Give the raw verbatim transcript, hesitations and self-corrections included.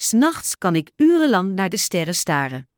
'S nachts kan ik urenlang naar de sterren staren.